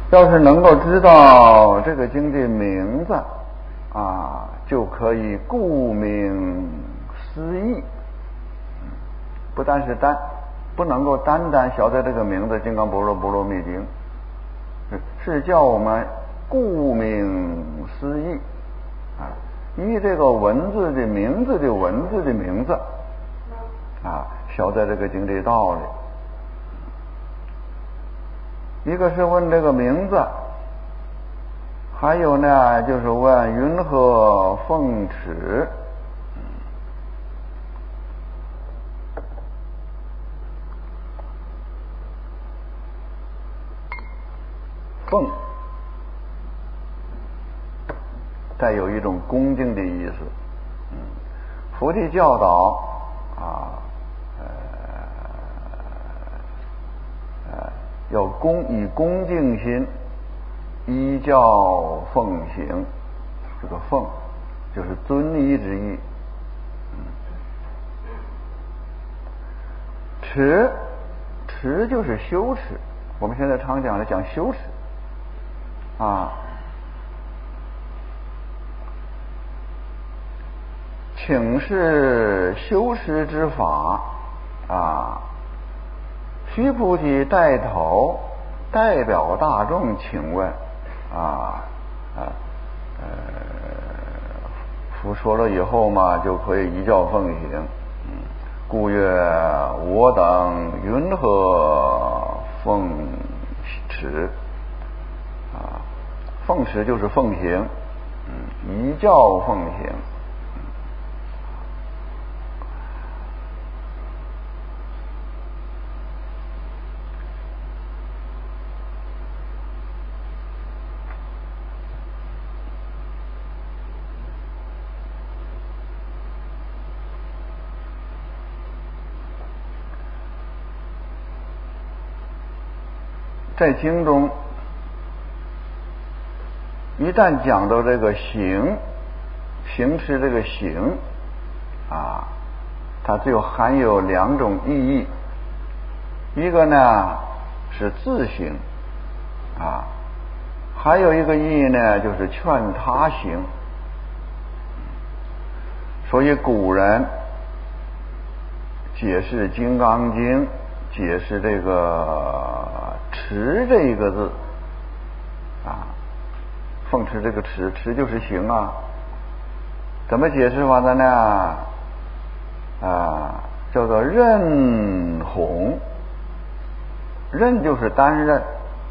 要是能够知道这个经的名字啊，就可以顾名思义。不但是不能够单单晓得这个名字《金刚般若波罗蜜经》，是叫我们顾名思义啊，依这个文字的名字的文字的名字啊，晓得这个经的道理。一个是问这个名字，还有呢就是问云何奉持。奉带有一种恭敬的意思。佛的教导啊，要以恭敬心依教奉行。这个奉就是遵依之意。持就是修持，我们现在常讲的讲修持啊，请示修持之法啊。须菩提带头代表大众请问佛说了以后嘛，就可以依教奉行。故曰：我等云何奉持啊？奉持就是奉行，依教奉行。在经中，一旦讲到这个行持这个行啊，它就含有两种意义。一个呢是自行啊，还有一个意义呢就是劝他行。所以古人解释《金刚经》，解释这个持这一个字啊，奉持这个持就是行啊。怎么解释法的呢？叫做任弘。任就是担任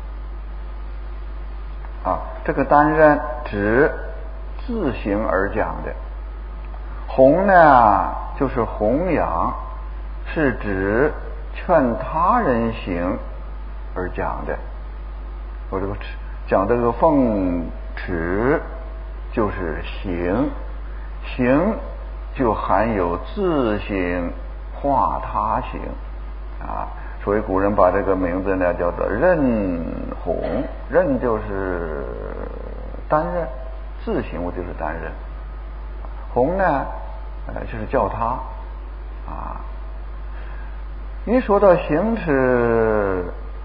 啊，这个担任指自行而讲的。弘呢就是弘扬，是指劝他人行而讲的。我这个讲这个奉持就是行，行就含有自行化他行啊，所以古人把这个名字呢叫做任弘。任就是担任，自行我就是担任，弘呢就是叫他啊。一说到行持，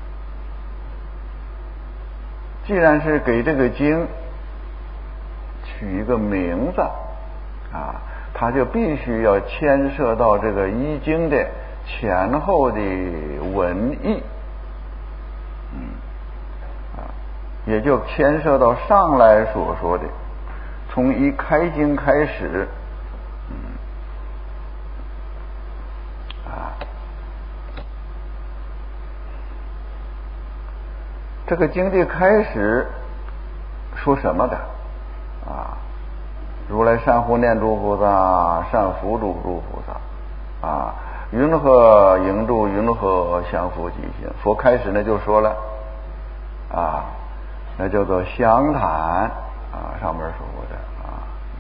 既然是给这个经取一个名字啊，它就必须要牵涉到这个一经的前后的文义，也就牵涉到上来所说的，从一开经开始，这个经的开始说什么的啊？如来善护念诸菩萨，善福诸菩萨啊，云何迎住，云何降伏即行。佛开始呢就说了啊，那叫做详谈啊，上面说过的啊。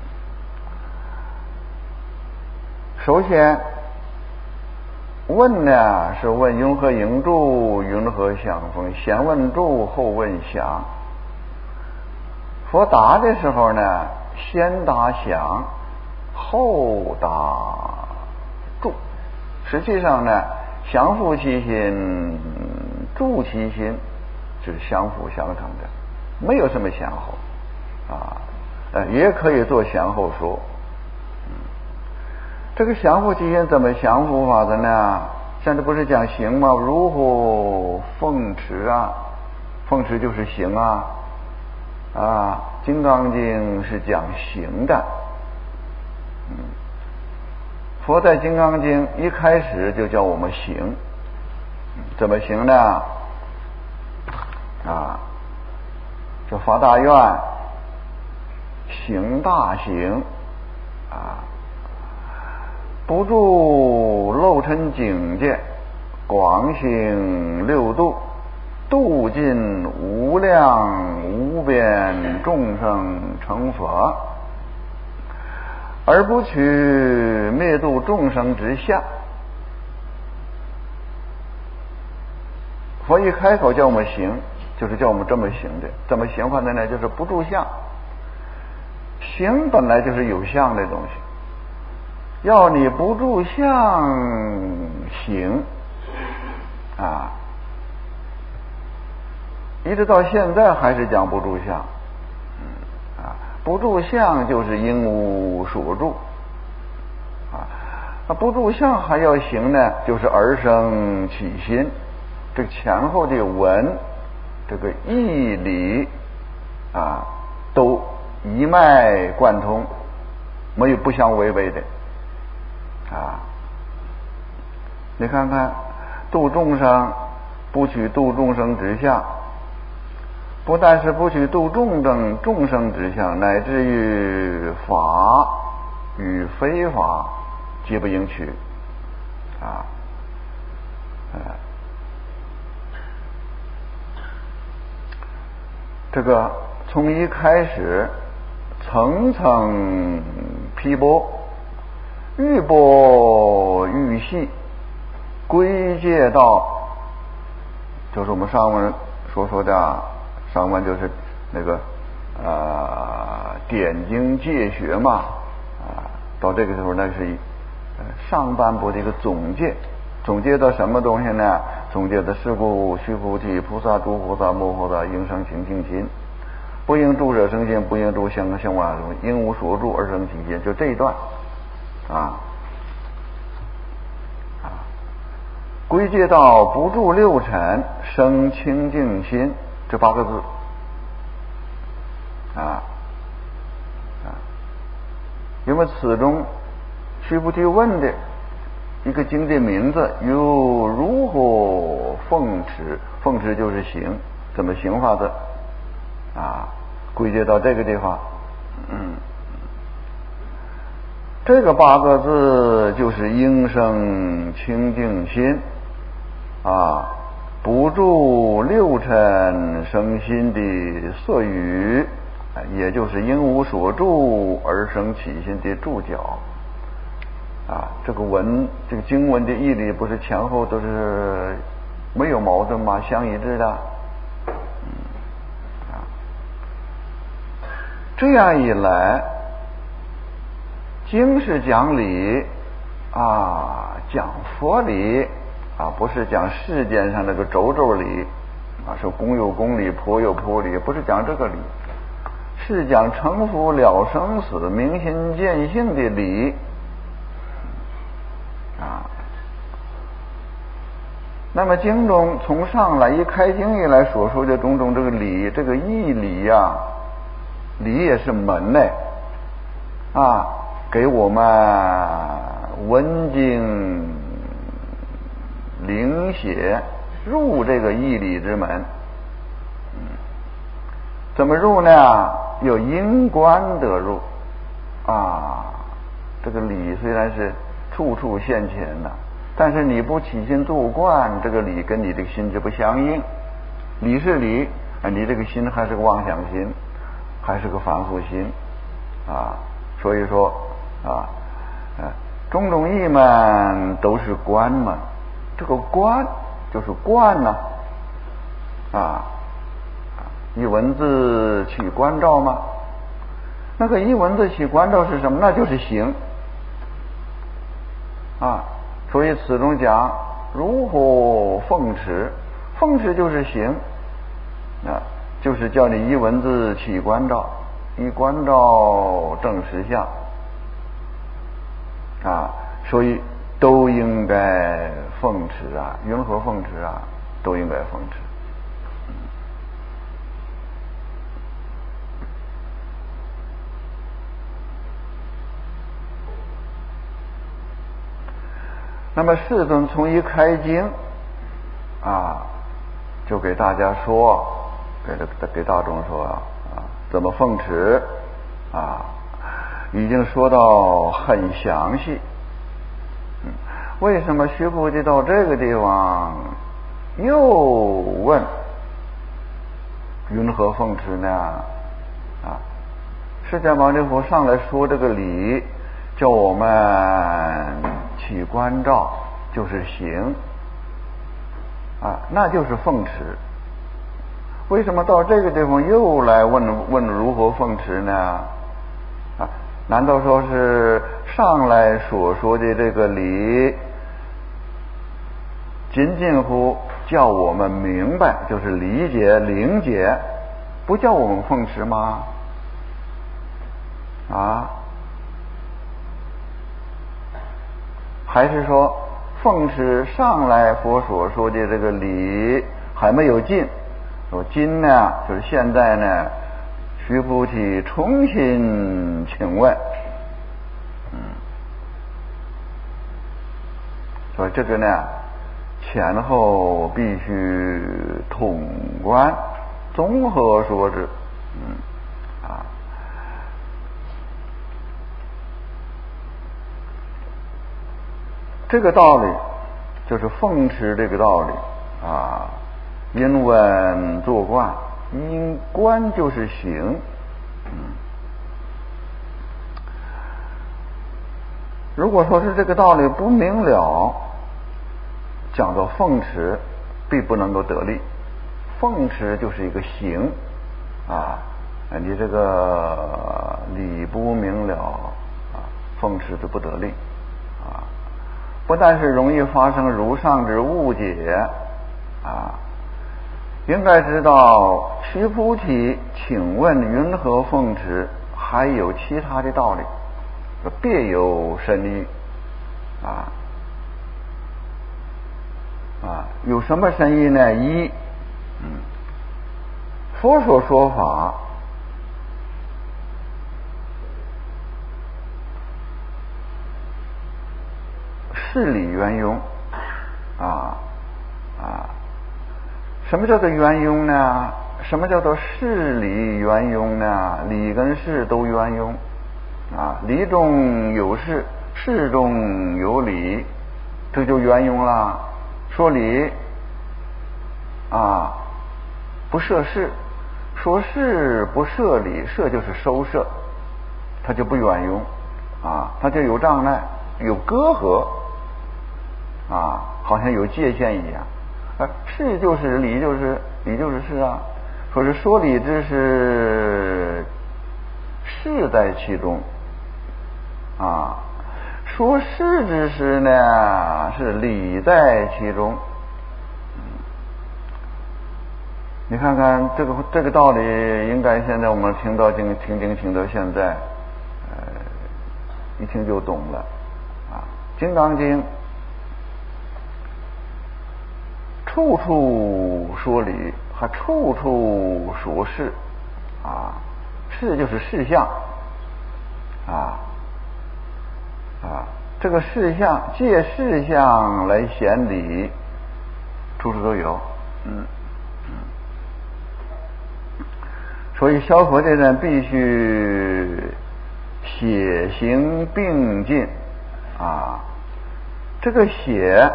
首先问呢是问云何迎住，云何降伏，先问住后问降。佛答的时候呢，先答降，后答住。实际上呢，降伏其心，住其心， 是相辅相成的，没有什么先后啊，也可以做先后说。这个相互之间怎么相互法的呢？现在不是讲行吗？如虎凤池啊，凤池就是行啊，金刚经是讲行的。佛在金刚经一开始就叫我们行，怎么行呢？就发大愿，行大行不住漏尘境界，广行六度，度尽无量无边众生成佛，而不取灭度众生之相。佛一开口叫我们行，就是叫我们这么行的。怎么行法的呢？就是不住相。行本来就是有相的东西，要你不住相行一直到现在还是讲不住相。不住相就是因无所住不住相还要行呢，就是而生起心。这前后的文，这个义理都一脉贯通，没有不相违背的你看看度众生，不取度众生之相，不但是不取度众生之相，乃至于法与非法皆不应取这个从一开始层层批驳，愈驳愈细，归结到就是我们上文所说的，上文就是那个点经戒学嘛到这个时候那是上半部的一个总结，总结到什么东西呢？总结的是故须菩提，菩萨诸菩萨摩诃萨应生清净心，不应住者生心，不应住相妄生，应无所住而生清净。就这一段归结到不住六尘生清净心这8个字因为此中须菩提问的一个经的名字又如何奉持？奉持就是行，怎么行法的归结到这个地方这个8个字就是应生清净心不住六尘生心的所语，也就是因无所住而生起心的注脚这个经文的义理不是前后都是没有矛盾吗？相一致的这样一来，经是讲理讲佛理不是讲世间上那个周理说公有公理，婆有婆理，不是讲这个理，是讲成佛了生死、明心见性的理那么经中从上来一开经以来所说的种种这个理，这个义理理也是门给我们闻经灵血入这个义理之门怎么入呢？有因观得入这个理虽然是处处现前但是你不起心动观，这个理跟你这个心智不相应。理是理你这个心还是个妄想心，还是个凡夫心所以说种种义门都是观门，这个观就是观一文字起观照嘛，那个一文字起观照是什么？那就是行所以此中讲如何奉持，奉持就是行就是叫你一文字起观照，一观照正实相所以都应该奉持云何奉持都应该奉持。那么世尊从一开经就给大家说，给大众说怎么奉持已经说到很详细。为什么须菩提到这个地方又问云何奉持呢？释迦牟尼佛上来说这个理，叫我们起观照，就是行那就是奉持。为什么到这个地方又来问如何奉持呢？难道说是上来所说的这个理仅仅乎叫我们明白，就是理解理解，不叫我们奉持吗？还是说奉持上来佛所说的这个理还没有尽？说今呢，就是现在呢，须菩提重新请问，所以这个呢，前后必须统观，综合说之，这个道理就是奉持这个道理因闻作观，因观就是行。如果说是这个道理不明了，讲到奉持必不能够得力。奉持就是一个行你这个理不明了奉持就不得力不但是容易发生如上之误解应该知道须菩提请问云何奉持还有其他的道理，别有深意有什么深意呢？一佛所说法事理圆融什么叫做圆融呢？什么叫做事理圆融呢？理跟事都圆融理中有事，事中有理，这就圆融了。说理不摄事，说事不摄理，摄就是收摄，它就不圆融它就有障碍，有隔阂好像有界限一样。事就是理，就是理就是事说是说理之事，事在其中说事之事呢，是理在其中。你看看这个道理，应该现在我们听到现在一听就懂了金刚经处处说理，还处处说事事就是事相这个事相借事相来显理，处处都有所以消佛的人必须写行并进这个写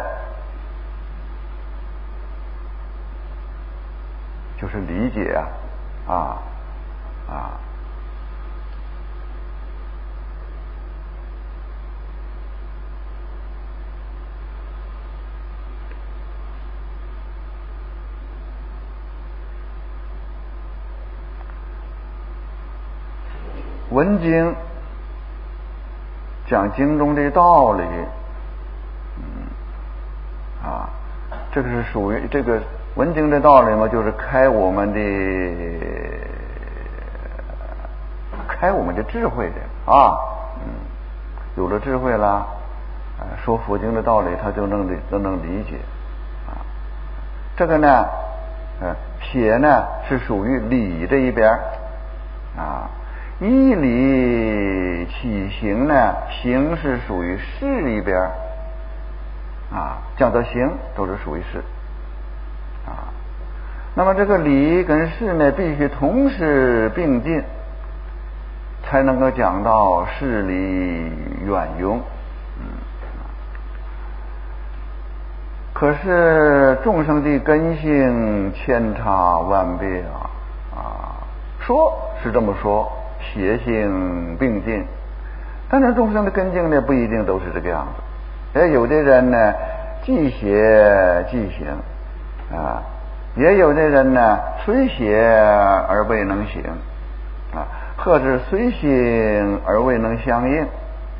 就是理解闻经讲经中的道理这个是属于这个闻经的道理嘛，就是开我们的智慧的啊，有了智慧了，说佛经的道理，他就能理解啊。这个呢，撇呢是属于理这一边啊，依理起行呢，行是属于事一边啊，讲到行都是属于事啊。那么这个理跟事呢，必须同时并进，才能够讲到事理远用。可是众生的根性千差万别说是这么说，邪性并进，但是众生的根性呢，不一定都是这个样子。有的人呢，既邪既行啊，也有的人呢，虽邪而未能行啊，或者虽行而未能相应。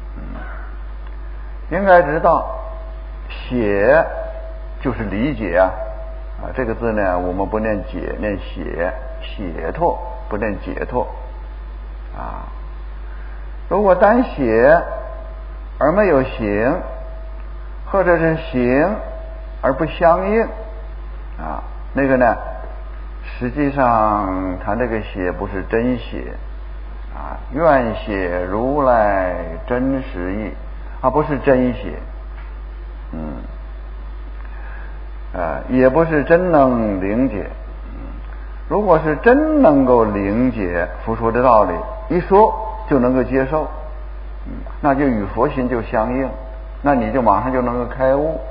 应该知道，邪就是理解啊，这个字呢，我们不念解，念解，解脱，不念解脱啊。如果单写而没有行，或者是行而不相应啊，那个呢，实际上他那个写不是真写啊，愿写如来真实义啊，不是真写，也不是真能理解。如果是真能够理解佛说的道理，一说就能够接受，那就与佛心就相应，那你就马上就能够开悟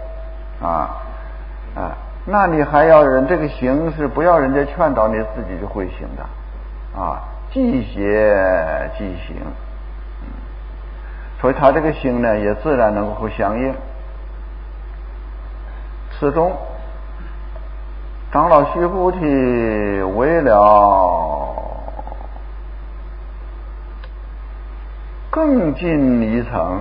那你还要人这个行是不要人家劝导，你自己就会行的既邪既行，所以他这个行呢，也自然能够相应。此中长老须菩提为了更进一层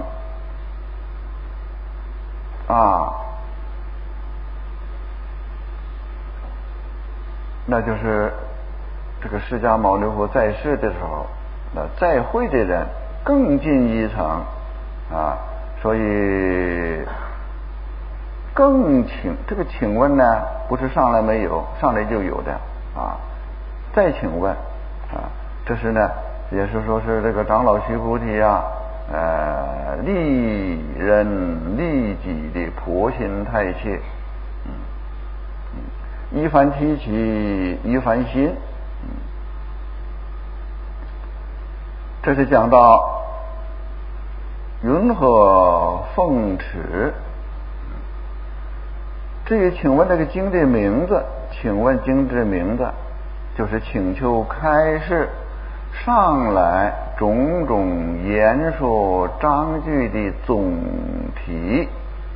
那就是这个释迦牟尼佛在世的时候，那在会的人更进一层所以更这个请问呢，不是上来没有，上来就有的再请问这是呢，也是说是这个长老须菩提利人利己的婆心太切，一凡提起一凡心，这是讲到云何奉持。至于请问这个经的名字，请问经之名字，就是请求开示上来种种言说章句的总题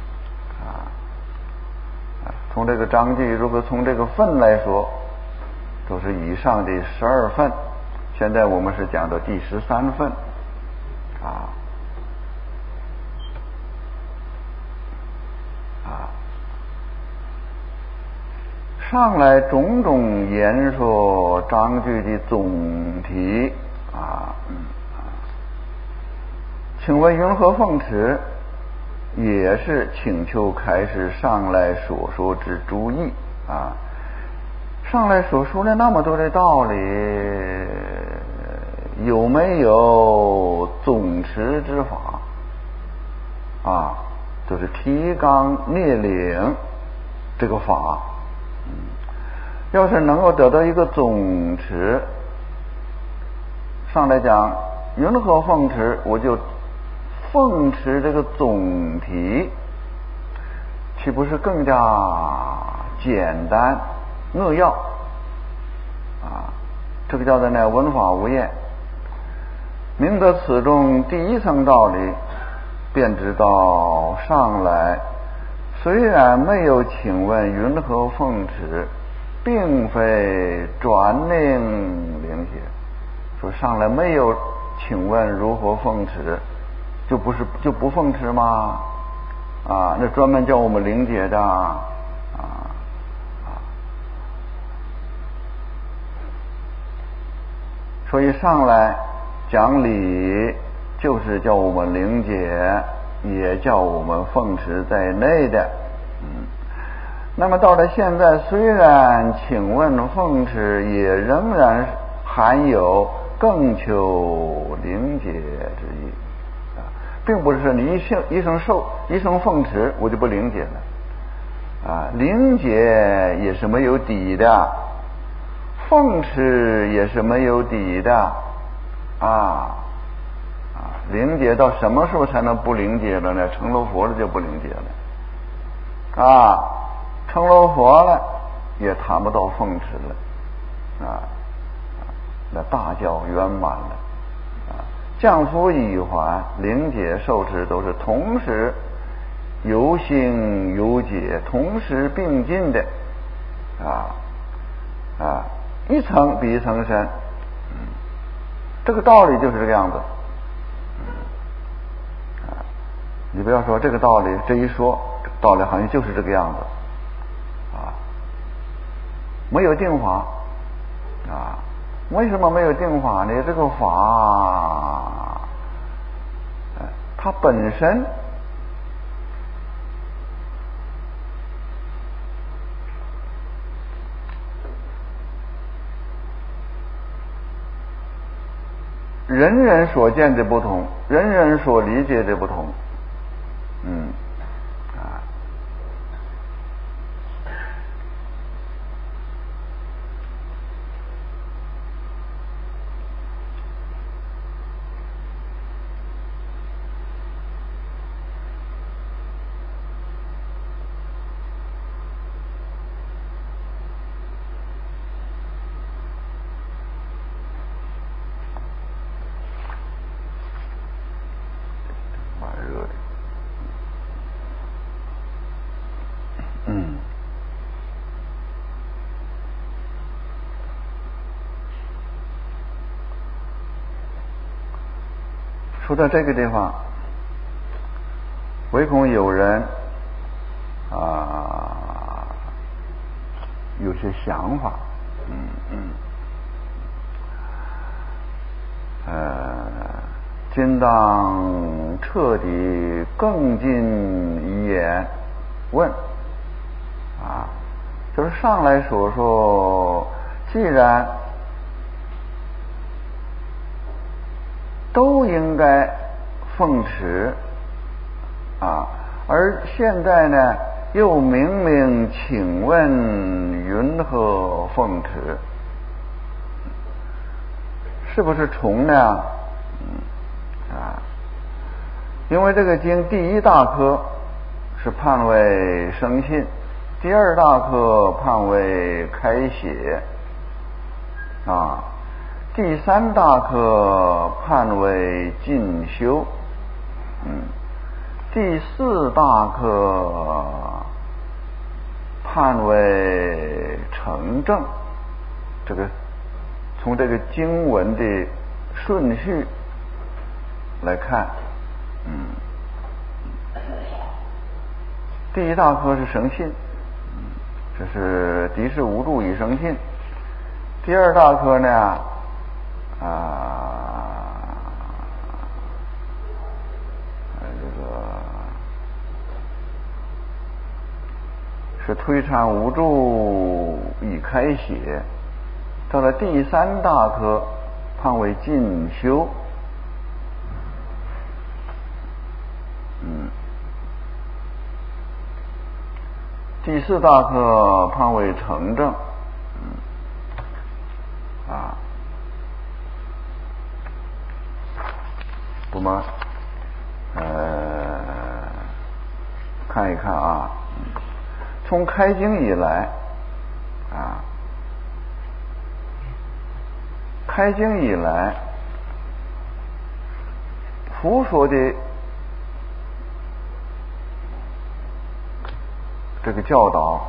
从这个章句，如果从这个份来说，都是以上的12份，现在我们是讲到第13份上来种种言说章句的总题请问云何奉持，也是请求开示上来所说之诸义上来所说的那么多的道理，有没有总持之法就是提纲挈领这个法。要是能够得到一个总持，上来讲云何奉持，我就奉持这个总题，岂不是更加简单扼要这个叫做呢文法无厌，明得此中第一层道理，便知道上来虽然没有请问云何奉持，并非转令领解，说上来没有请问如何奉持，就不奉持吗？那专门叫我们领解的所以上来讲理，就是叫我们理解，也叫我们奉持在内的。那么到了现在，虽然请问奉持也仍然含有更求灵解之意并不是说你一生奉持我就不灵解了灵解也是没有底的，奉持也是没有底的灵解到什么时候才能不灵解了呢？成了佛了就不灵解了成了佛了也谈不到奉持了那大教圆满了降伏已还，灵解受持都是同时有性有解，同时并进的一层比一层深这个道理就是这个样子你不要说这个道理，这一说道理好像就是这个样子没有定法为什么没有定法呢？这个法它本身人人所见的不同，人人所理解的不同说到这个地方，唯恐有人有些想法今当彻底更进一言问就是上来所说，既然都应该奉持而现在呢又明明请问云何奉持，是不是重呢因为这个经第一大科是判为生信，第二大科判为开显第三大科判为进修第四大科判为成正。这个从这个经文的顺序来看第一大科是生信这是敌视无助以生信。第二大科呢是推阐无助以开显。到了第三大科判为进修第四大科判为成正我们看一看从开经以来开经以来佛说的这个教导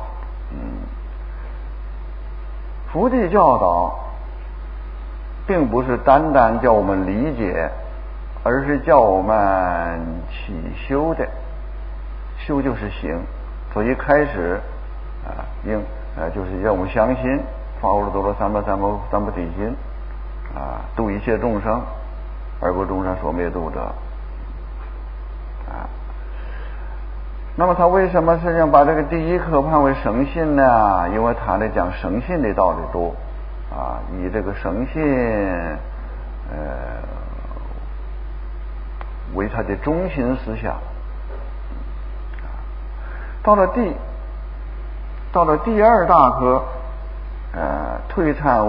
佛的教导并不是单单叫我们理解，而是叫我们起修的。修就是行，所以开始就是叫我们相信发阿耨多罗三藐三菩提心度一切众生，而不众生所灭度者。那么他为什么是要把这个第一课判为诚信呢？因为他在讲诚信的道理多以这个诚信为他的中心思想。到了第二大科，退忏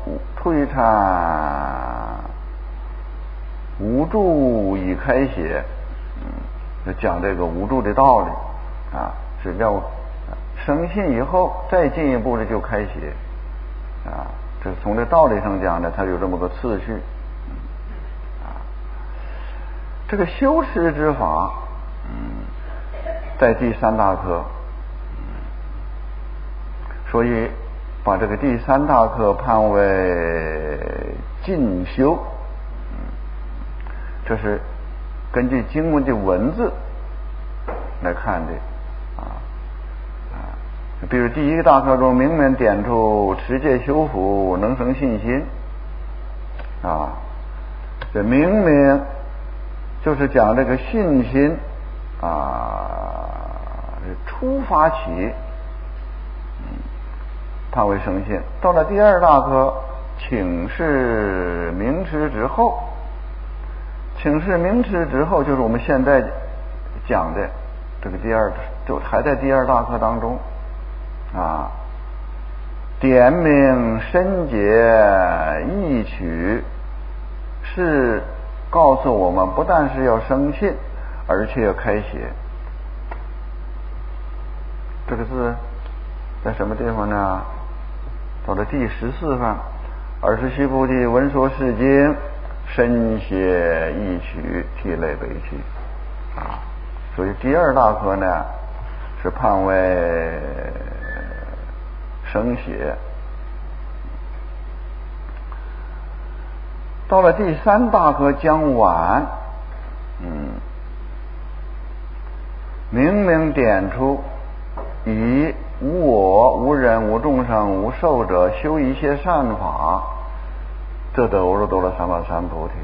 无助以开显，就讲这个无助的道理是要生信以后再进一步的就开显这从这道理上讲呢，它有这么个次序这个修持之法在第三大科所以把这个第三大课判为进修这是根据经文的文字来看的比如第一个大课中明明点出持戒修福能生信心这明明就是讲这个信心出发起判为生信。到了第二大科请示明持之后，请示明持之后就是我们现在讲的这个就还在第二大课当中点明深解义取，是告诉我们不但是要生信，而且要开显。这个字在什么地方呢？到了第14番，尔时须菩提闻说是经，深解义取，涕泪悲泣所以第二大科呢是判为生写。到了第三大科将完明明点出以无我无人无众生无寿者修一切善法，这得阿耨多罗三藐三菩提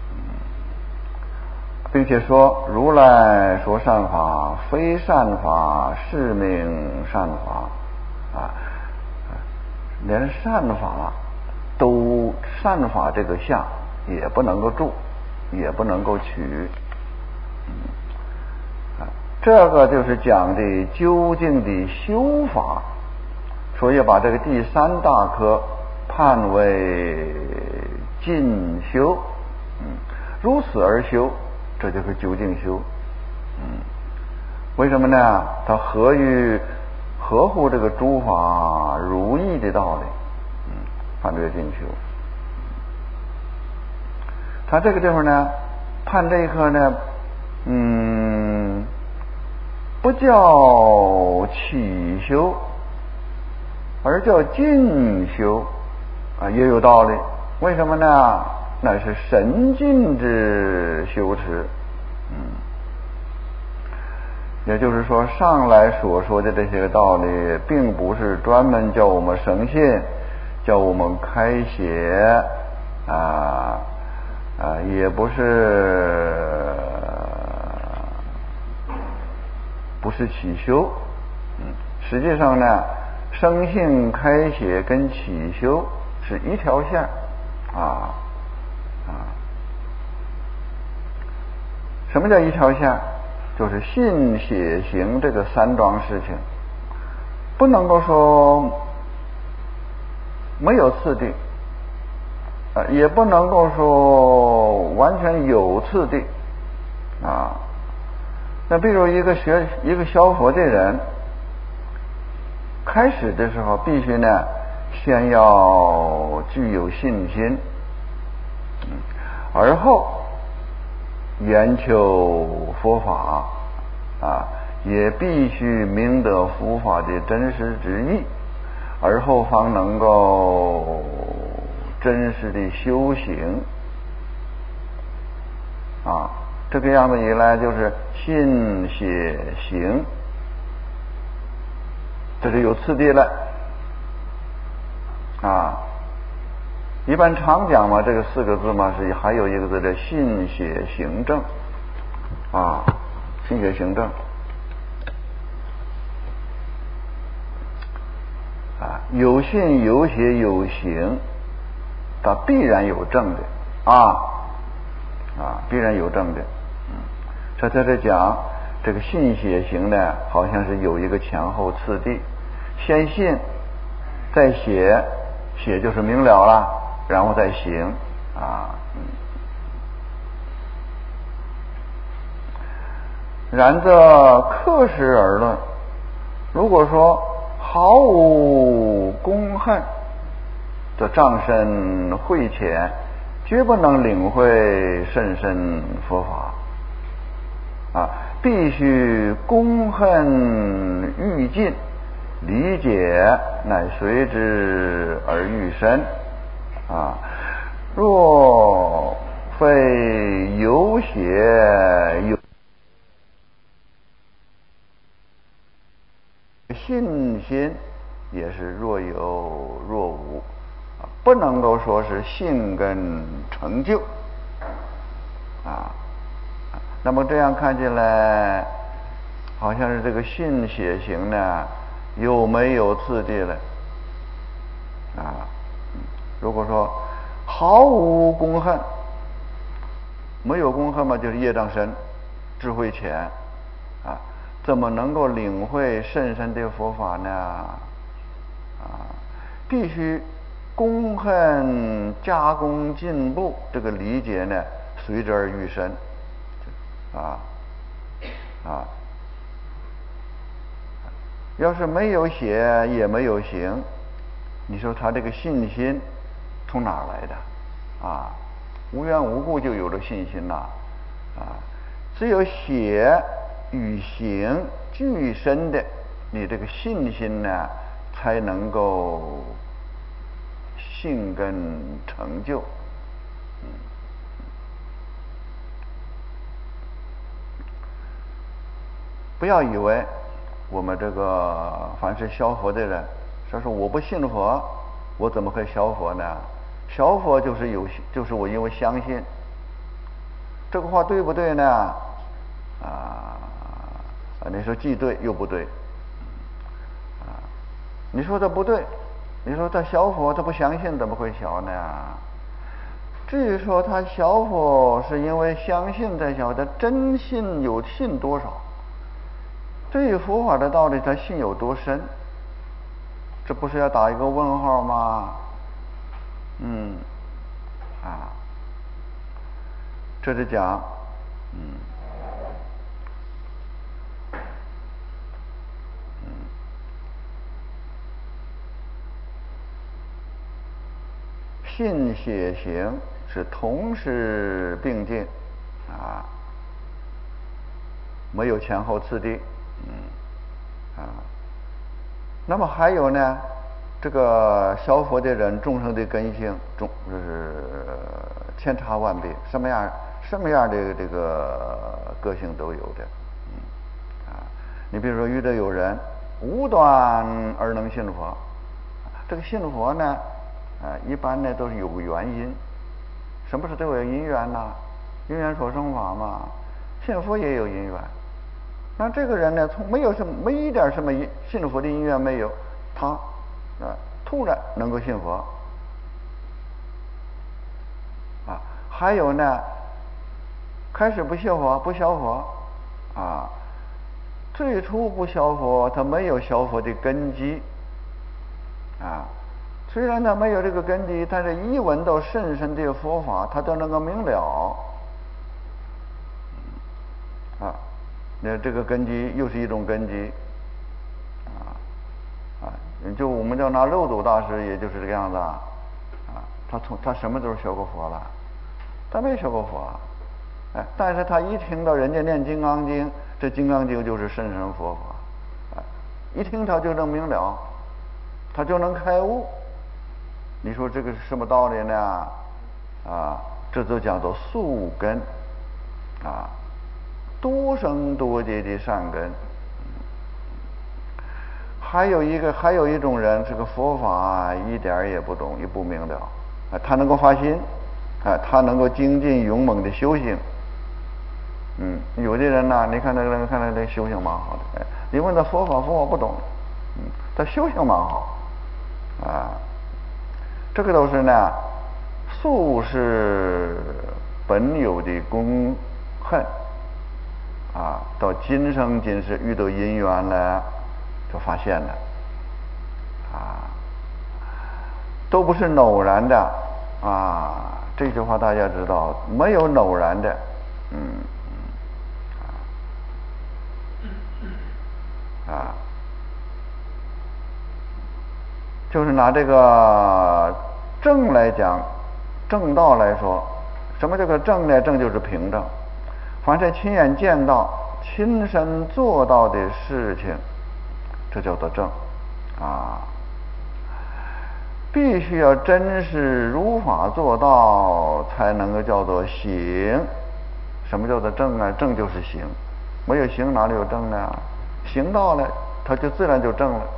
并且说如来说善法非善法是名善法连善法都善法这个相也不能够住，也不能够取这个就是讲的究竟的修法，所以把这个第三大科判为进修如此而修，这就是究竟修为什么呢？它合乎这个诸法如意的道理判这个进修。他这个地方呢判这一科呢不叫起修，而叫进修也有道理。为什么呢？那是神进之修持也就是说上来所说的这些道理并不是专门叫我们生信，叫我们开显也不是起修实际上呢生信开显跟起修是一条线什么叫一条线？就是信写行这个三桩事情不能够说没有次第也不能够说完全有次第那比如一个消佛的人开始的时候必须呢先要具有信心而后研求佛法也必须明得佛法的真实之意，而后方能够真实的修行这个样子一来就是信写行，这是有次第了一般常讲嘛，这个4个字嘛是还有一个字叫信写行证啊，信写行证啊，有信有写有行，它必然有证的必然有证的。这在这讲这个信写行呢，好像是有一个前后次第，先信再写，写就是明了了，然后再行然则客实而论，如果说毫无功恨的障身慧浅，绝不能领会甚深佛法必须功恨欲尽，理解乃随之而愈深若非有写有信心，也是若有若无不能够说是信根成就那么这样看起来，好像是这个信写行呢，有没有次第了如果说毫无功恨，没有功恨嘛，就是业障深，智慧浅怎么能够领会甚深的佛法呢？必须功恨加工进步，这个理解呢随之而愈深要是没有写也没有行，你说他这个信心从哪儿来的无缘无故就有了信心了只有写与行俱深的，你这个信心呢才能够信根成就不要以为我们这个凡是学佛的人说我不信佛，我怎么会学佛呢？学佛就是我因为相信，这个话对不对呢？你说既对又不对你说他不对，你说他学佛他不相信怎么会学呢？至于说他学佛是因为相信才学，他真信有信多少？对于佛法的道理他信有多深？这不是要打一个问号吗？这是讲信写行是同时并进没有前后次第那么还有呢，这个学佛的人众生的根性就是千差万别，什么样的这个个性都有的你比如说遇到有人无端而能信佛，这个信佛呢一般呢都是有个原因。什么是都有因缘呢？因缘所生法嘛，信佛也有因缘。那这个人呢，没一点什么信佛的因缘没有，他突然能够信佛还有呢，开始不学佛最初不学佛，他没有学佛的根基虽然他没有这个根基，但是一闻到甚深的佛法，他都能够明了那这个根基又是一种根基就我们就拿漏斗大师，也就是这个样子他什么时候学过佛了？他没学过佛但是他一听到人家念金刚经，这金刚经就是甚深佛法一听他就能明了，他就能开悟。你说这个是什么道理呢？这就叫做宿根多生多劫的善根。还有一种人，这个佛法一点也不懂，也不明了他能够发心，他能够精进勇猛的修行。有的人呢，你看那个人看那修行蛮好的，你问他佛法不懂，他修行蛮好，这个都是呢，宿世本有的功恨，到今生今世遇到因缘了，就发现了，都不是偶然的，这句话大家知道，没有偶然的，就是拿这个正来讲，正道来说，什么叫做正呢？正就是平正，凡是亲眼见到、亲身做到的事情，这叫做正，必须要真实如法做到，才能够叫做行。什么叫做正呢？正就是行，没有行哪里有正呢？行到了，它就自然就正了，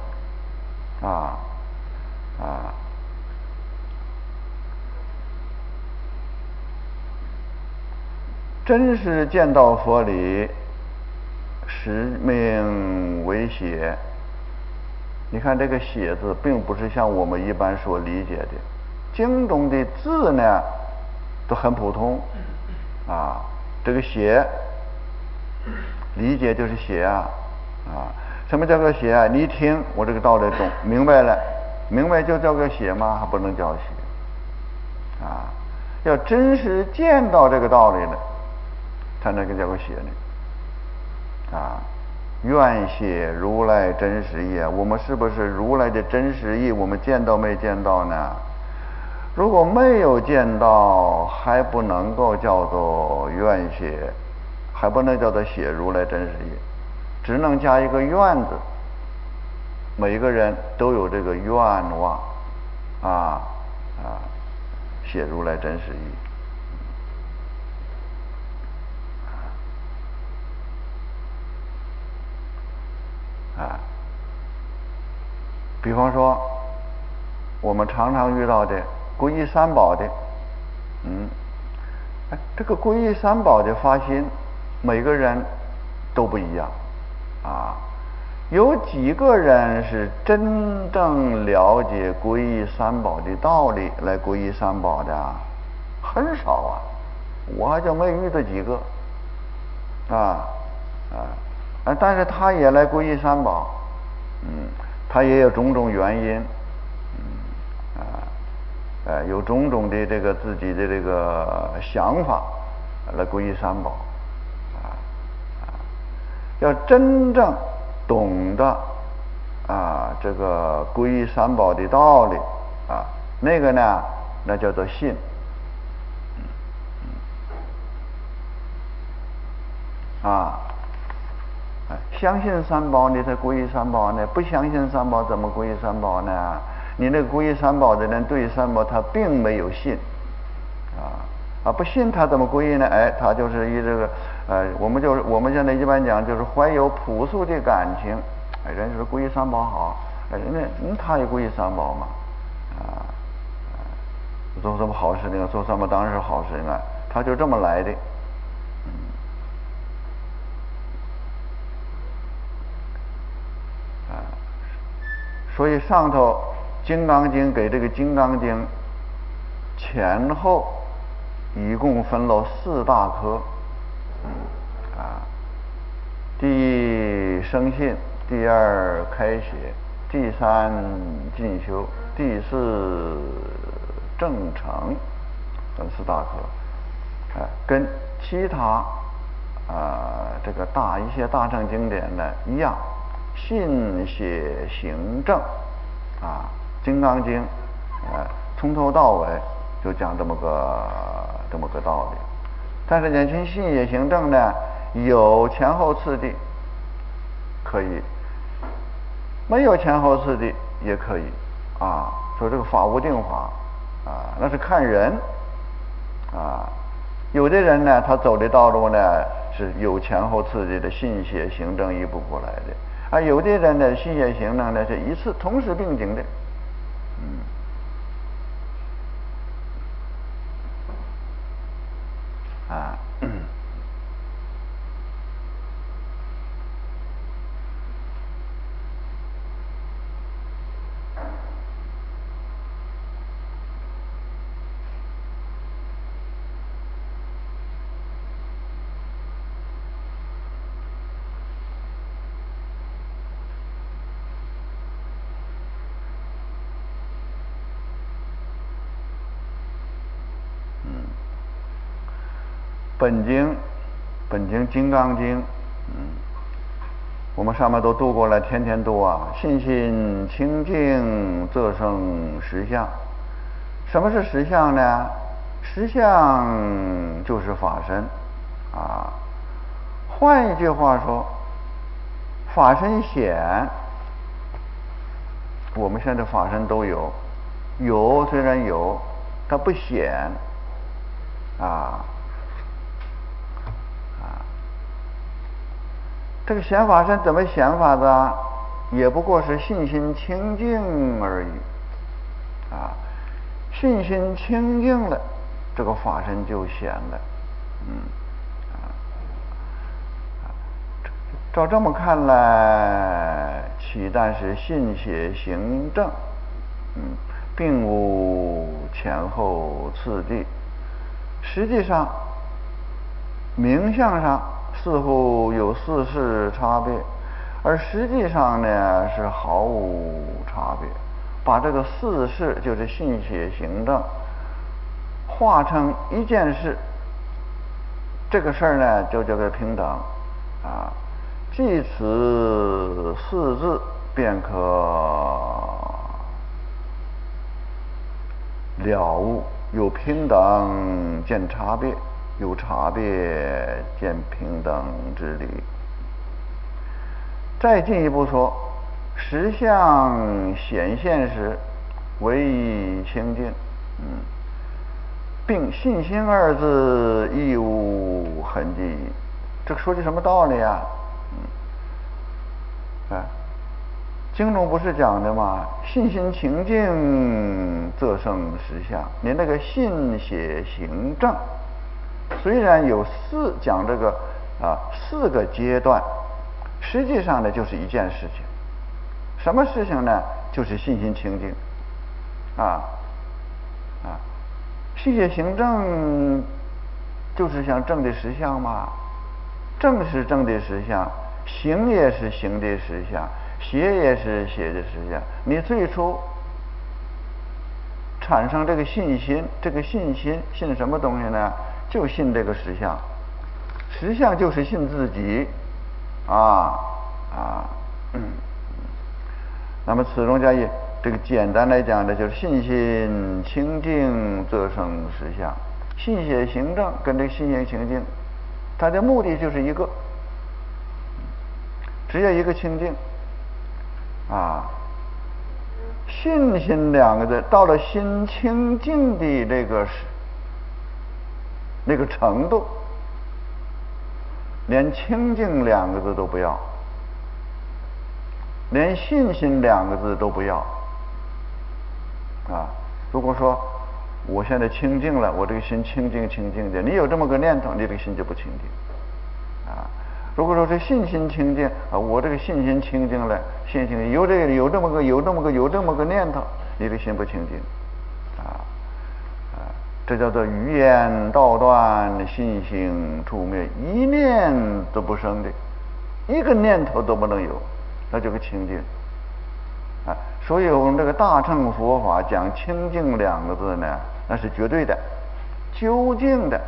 真实见到佛理，实名为写。你看这个写字，并不是像我们一般所理解的，经中的字呢，都很普通，这个写，理解就是写什么叫做写你一听，我这个道理懂，明白了，明白就叫个写吗？还不能叫写，要真实见到这个道理了，才能够叫个写呢，愿写如来真实义。我们是不是如来的真实义？我们见到没见到呢？如果没有见到，还不能够叫做愿写，还不能叫做写如来真实义，只能加一个愿字。每个人都有这个愿望，写如来真实义。比方说，我们常常遇到的皈依三宝的，这个皈依三宝的发心，每个人都不一样，有几个人是真正了解皈依三宝的道理来皈依三宝的，很少我还就没遇到几个，但是他也来皈依三宝，他也有种种原因，有种种的这个自己的这个想法来皈依三宝，要真正懂得这个皈依三宝的道理，那个呢，那叫做信，相信三宝你才皈依三宝呢，不相信三宝怎么皈依三宝呢？你那个皈依三宝的人对三宝他并没有信，不信他怎么皈依呢？他就是以这个我们现在一般讲就是怀有朴素的感情，人家说皈依三宝好，人家他也皈依三宝嘛，做什么好事情，做三宝当然是好事情，他就这么来的。所以上头《金刚经》给这个《金刚经》前后一共分了4大科，第一生信，第二开显，第三进修，第四正成，这4大科，跟其他这个一些大乘经典呢一样。信写行证，金刚经，从头到尾就讲这么个道理。但是讲信写行证呢，有前后次第，可以；没有前后次第也可以，说这个法无定法，那是看人，有的人呢，他走的道路呢是有前后次第的，信写行证一步过来的。有的人呢，信写行证呢是一次同时并行的， 本经《金刚经》，我们上面都读过了，天天读啊。信心清净，则生实相。什么是实相呢？实相就是法身啊。换一句话说，法身显，我们现在法身都有，虽然有，它不显啊。这个显法身怎么显法的？也不过是信心清净而已啊。信心清净了，这个法身就显了。照这么看来，岂但是信邪行正，并无前后次第。实际上，名相上似乎有似是差别，而实际上呢是毫无差别。把这个四事，就是信邪行正，化成一件事，这个事儿呢就叫做平等啊。记此四字，便可了悟。有平等见差别，有差别见平等之理。再进一步说，实相显现时，唯以清净，并信心二字亦无痕迹。这说句什么道理啊？经中不是讲的吗？信心清净，则生实相。你那个信邪行正，虽然有讲这个四个阶段，实际上呢就是一件事情。什么事情呢？就是信心清净信邪行正就是想正的实相嘛。正是正的实相，行也是行的实相，邪也是邪的实相。你最初产生这个信心，这个信心信什么东西呢？就信这个实相。实相就是信自己那么此中加以这个简单来讲的，就是信心清净则生实相。信邪行正跟这个信心清净，它的目的就是一个，只有一个清净信心两个字，到了心清净的那个程度，连清净两个字都不要，连信心两个字都不要如果说我现在清净了，我这个心清净的，你有这么个念头，你这个心就不清净如果说是信心清净我这个信心清净了，信心有这么个念头，你的心不清净这叫做语言道断，信心处灭，一念都不生的，一个念头都不能有，那就是清净所以我们这个大乘佛法讲清净两个字呢，那是绝对的，究竟的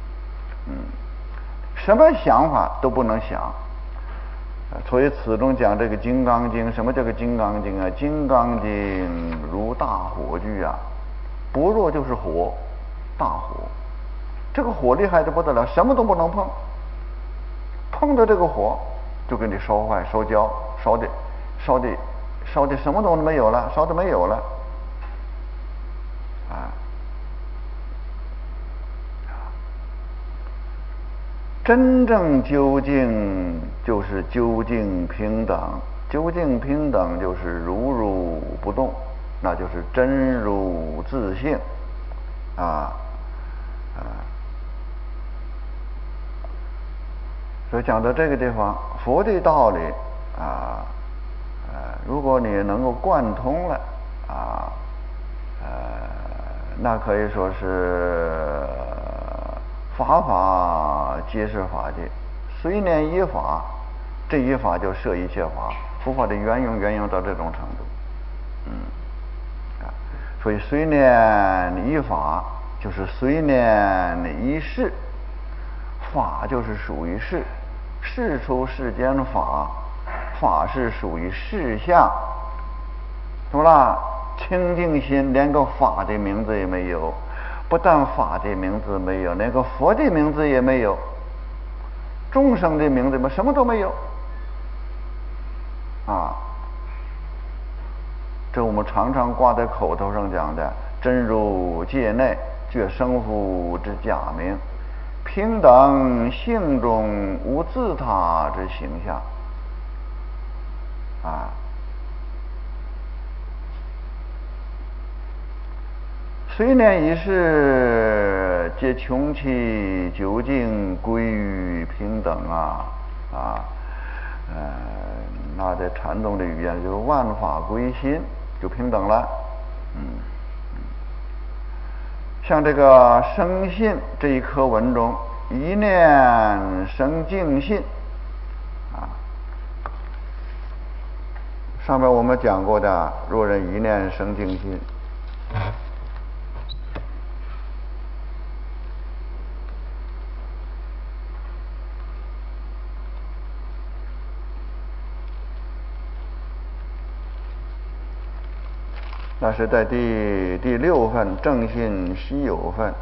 什么想法都不能想所以此中讲这个《金刚经》，什么叫个《金刚经》啊？《金刚经》如大火炬般若就是火，大火，这个火厉害的不得了，什么都不能碰，碰到这个火就给你烧坏、烧焦、烧的什么都没有了，烧的没有了真正究竟就是究竟平等，究竟平等就是如不动，那就是真如自性所以讲到这个地方，佛的道理如果你能够贯通了那可以说是法皆是法界，随念一法，这一法就摄一切法，佛法的缘用到这种程度所以随念一法就是随念一事， 法就是属于事，事出世间法，法是属于事相，怎么啦？清净心连个法的名字也没有，不但法的名字没有，连个佛的名字也没有，众生的名字嘛，什么都没有啊！这我们常常挂在口头上讲的“真如界内觉生父之假名，平等性中无自他之形象”啊。虽念一世，皆穷其究竟归于平等啊！那在禅宗的语言就是万法归心，就平等了。像这个生信这一课文中，一念生净信啊。上面我们讲过的，若人一念生净信。那是在第六份正信稀有分。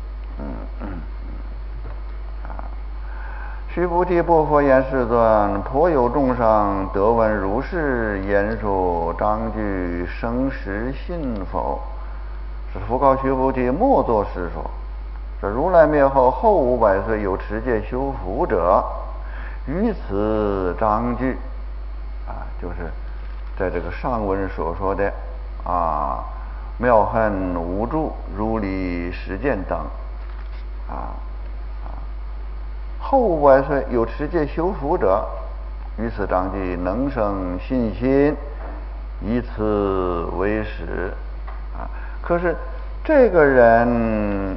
须菩提薄佛言：世尊，颇有众生得闻如是言说章句，生实信否？是复告须菩提：莫作是说。这如来灭后500岁，有持戒修福者，于此章句就是在这个上文所说的妙恨无助如理实践等后500岁有持戒修福者，于此章句能生信心，以此为实可是这个人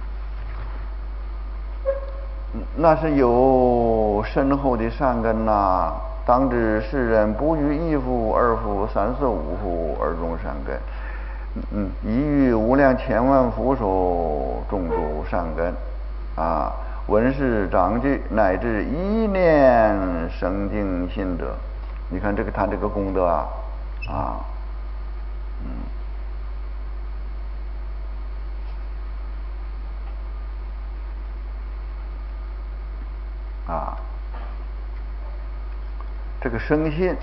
那是有深厚的善根当知世人不于1夫、2夫、3世、5夫而种善根，已于无量千万夫所种诸善根闻是章句，乃至一念生净信者。你看他这个功德这个生信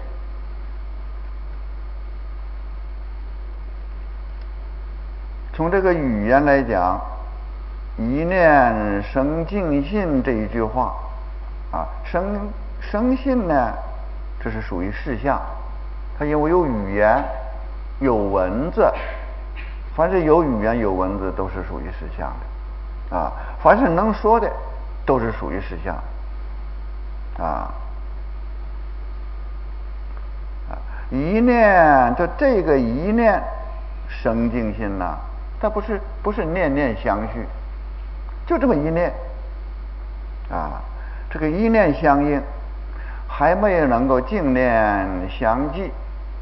从这个语言来讲，一念生净信这一句话生信呢，这是属于事相，它因为有语言有文字，凡是有语言有文字都是属于事相的凡是能说的都是属于事相一念这个一念生净信它不是念念相续，就这么一念这个一念相应，还没有能够净念相继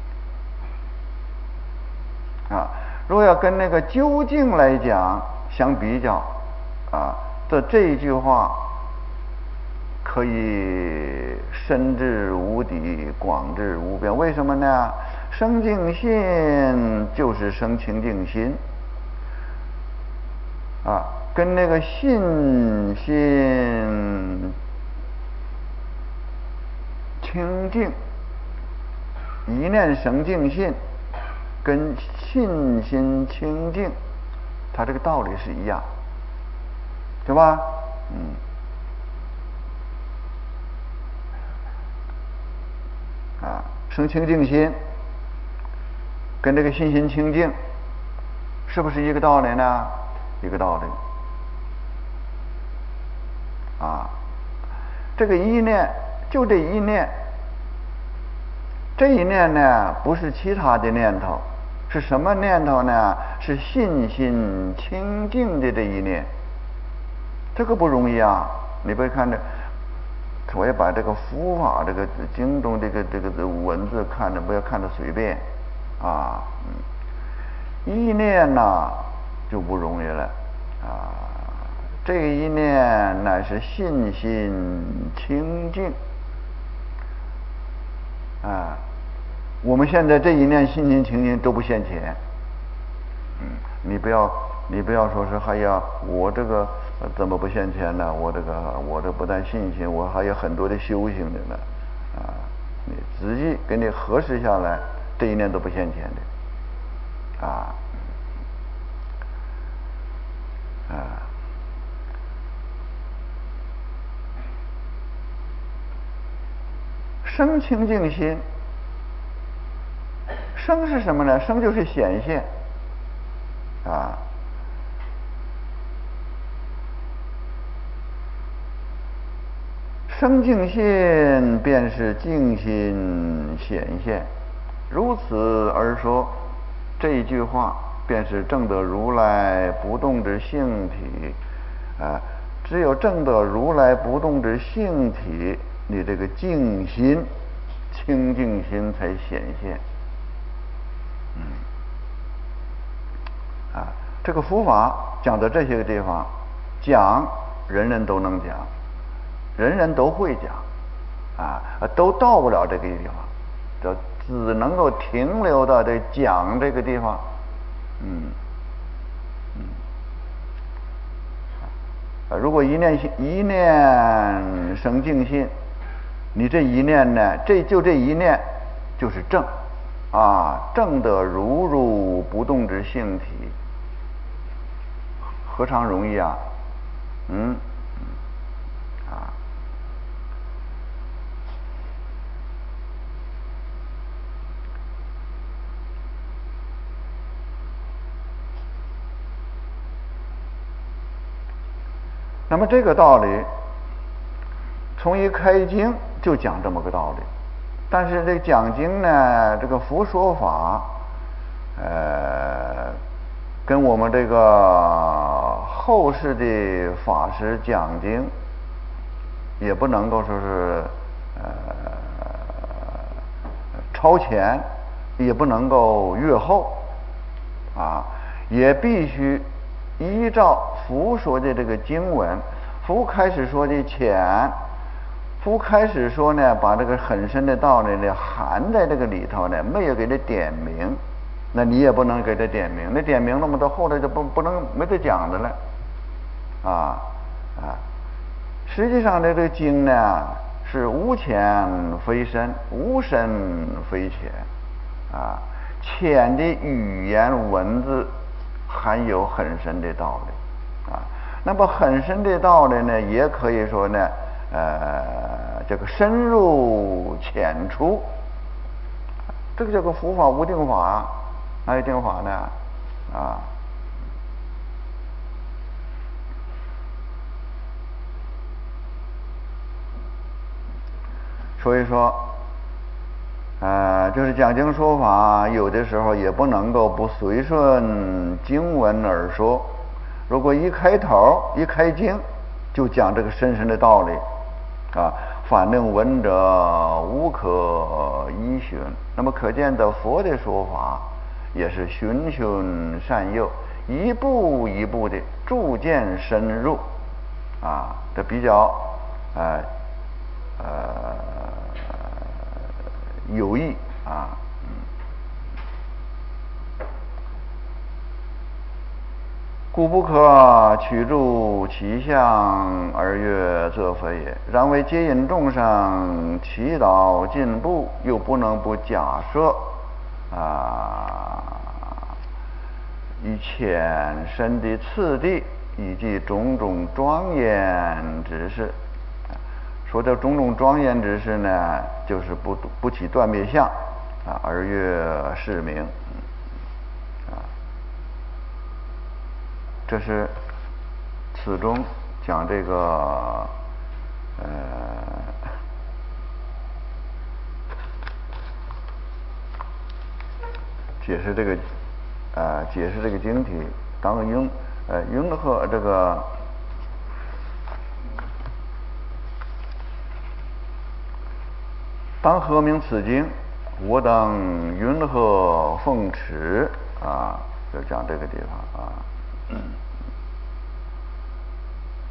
若要跟那个究竟来讲相比较这一句话可以深至无底，广至无边。为什么呢？生净信就是生清净心跟那个信心清净，一念生净信跟信心清净，它这个道理是一样，对吧？生清净心跟这个信心清净是不是一个道理呢？一个道理这个一念就这一念，这一念呢不是其他的念头，是什么念头呢？是信心清净的这一念，这个不容易你别看着，我也把这个佛法这个经中这个文字看着不要看着随便一念就不容易了这一念乃是信心清净啊。我们现在这一念信心清净都不现钱。你不要说是哎呀，我这个怎么不现钱呢？我这不但信心，我还有很多的修行的呢啊。你仔细给你核实下来，这一念都不现钱的啊。生清净心，生是什么呢？生就是显现啊。生净心便是净心显现，如此而说，这一句话便是证得如来不动之性体啊。只有证得如来不动之性体，你这个净心清净心才显现。这个佛法讲到这些个地方，讲人人都能讲，人人都会讲都到不了这个地方，只能够停留到这讲这个地方。如果一念生净心，你这一念呢，这一念就是正正得如不动之性体，何尝容易啊？那么这个道理，从一开经就讲这么个道理。但是这讲经呢，这个佛说法，跟我们这个后世的法师讲经，也不能够说是超前，也不能够越后也必须依照佛说的这个经文。佛开始说的前，佛开始说呢，把这个很深的道理呢含在这个里头呢，没有给它点明，那你也不能给它点明，那点明了嘛，到后来就不能没得讲的了实际上这个经呢是无浅非深，无深非浅浅的语言文字含有很深的道理那么很深的道理呢，也可以说呢这个深入浅出，这个叫个佛法无定法，哪有定法呢所以说就是讲经说法，有的时候也不能够不随顺经文而说。如果一开头一开经就讲这个深深的道理反令闻者无可依循，那么可见的佛的说法也是循循善诱，一步一步的逐渐深入这比较有益故不可取诸其相而悦则非也。然为接引众生祈祷进步，又不能不假设以浅深的次第，以及种种庄严之事。说这种种庄严之事呢，就是不起断灭相而悦世名这是此中讲这个解释这个经题，当云何这个当何名此经？我等云何奉持就讲这个地方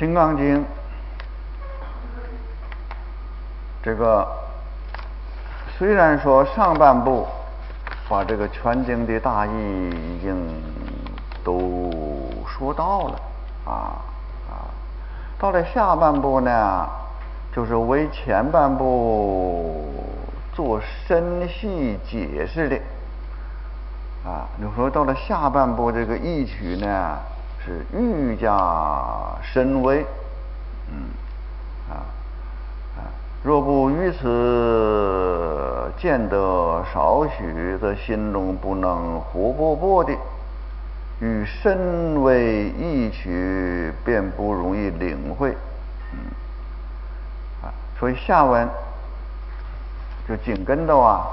金刚经》这个虽然说上半部把这个全经的大意已经都说到了到了下半部呢，就是为前半部做深细解释的你说到了下半部这个义曲呢，是愈加深微，若不于此见得少许，则心中不能活泼泼的，与深微义曲便不容易领会。所以下文就紧跟着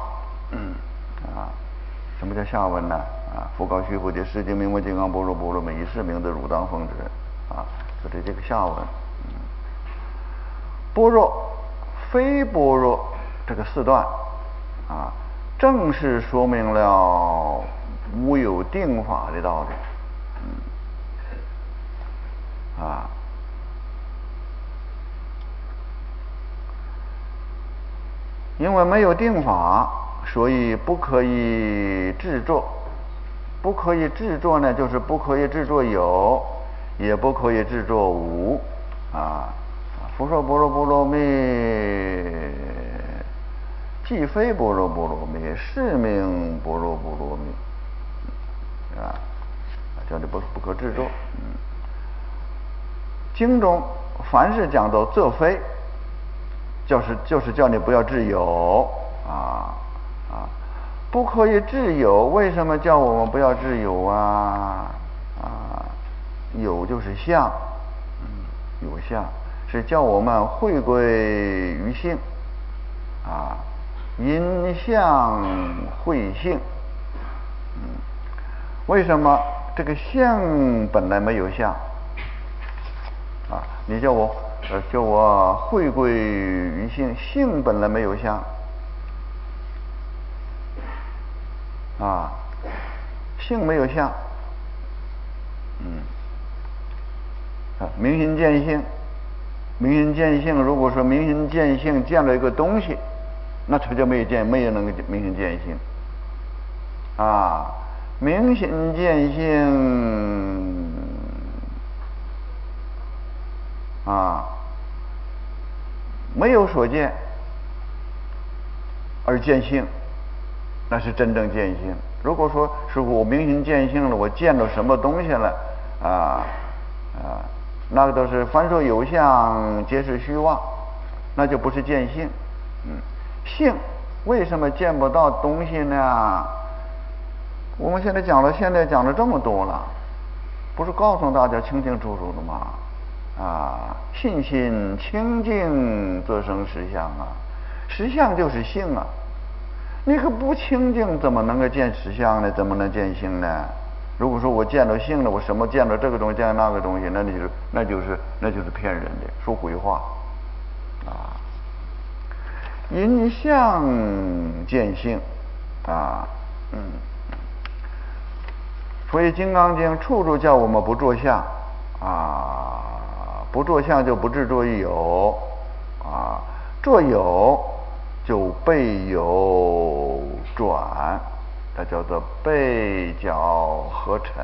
什么叫下文呢？复告须菩提，世经名为金刚般若波罗蜜，以是名得汝当奉之。就这个下文。般若非般若这个四段正是说明了无有定法的道理。因为没有定法，所以不可以制作。不可以制作呢，就是不可以制作有，也不可以制作无。佛说般若波罗蜜，既非般若波罗蜜，是名般若波罗蜜。叫的不可制作。经中凡是讲到这非，就是叫你不要制有不可以制有。为什么叫我们不要制有有就是相，有相是叫我们回归于性因相会性。为什么这个相本来没有相你叫我回归于性，性本来没有相性没有相。明心见性，明心见性。如果说明心见性见了一个东西，那它就没有那个明心见性明心见性没有所见而见性，那是真正见性。如果说是我明心见性了，我见到什么东西了那个都是凡所有相皆是虚妄，那就不是见性。性为什么见不到东西呢？我们现在讲了这么多了，不是告诉大家清清楚楚的吗？信心清净则生实相实相就是性你可不清净，怎么能够见实相呢？怎么能见性呢？如果说我见到性了，我什么见到这个东西，见到那个东西，那就是骗人的，说鬼话因相见性所以《金刚经》处处叫我们不着相不着相就不执着有着有就背有转，它叫做背角合成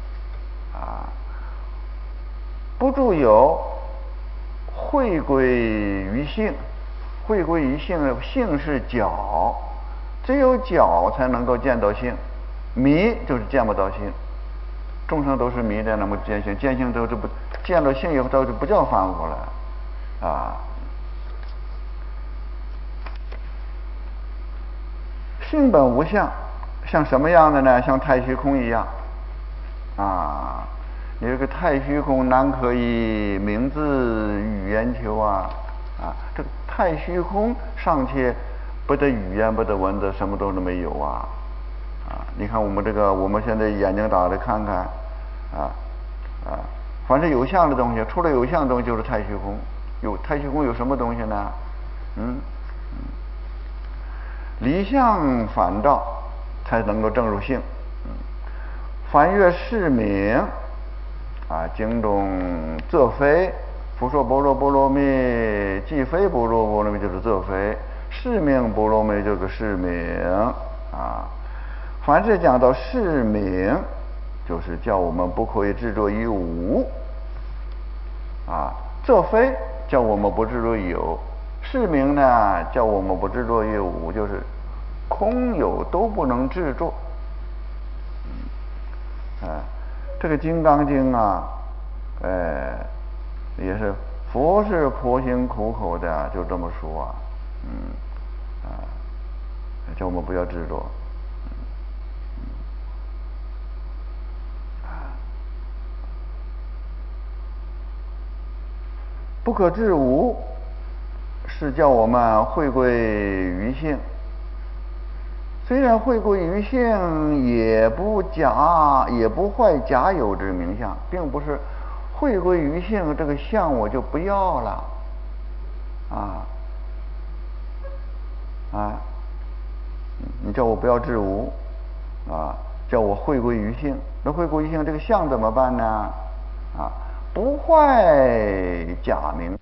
不住有，回归于性。回归于性，性是角，只有角才能够见到性，迷就是见不到性。众生都是迷的，那么见性，见性都是不见到性以后，都是不叫凡夫了性本无相，像什么样的呢？像太虚空一样你这个太虚空难可以名字语言求这个太虚空尚且不得语言，不得文字，什么都没有你看我们现在眼睛打开看看凡是有相的东西，除了有相的东西就是太虚空。太虚空有什么东西呢？离相反照才能够证入性。凡曰是名经中这非佛说般若波罗蜜，即非般若波罗蜜就是则非，是名般若蜜就是是名啊。凡是讲到是名，就是叫我们不可以执着于无啊，则非叫我们不执着有，是名呢叫我们不执着于无，就是空有都不能执着。这个《金刚经》啊，也是佛是婆心苦口的，就这么说啊，叫我们不要执着。不可执无，是叫我们回归于性。虽然回归于性，也不坏假有之名相，并不是回归于性这个相我就不要了你叫我不要执无叫我回归于性，那回归于性这个相怎么办呢？不坏假名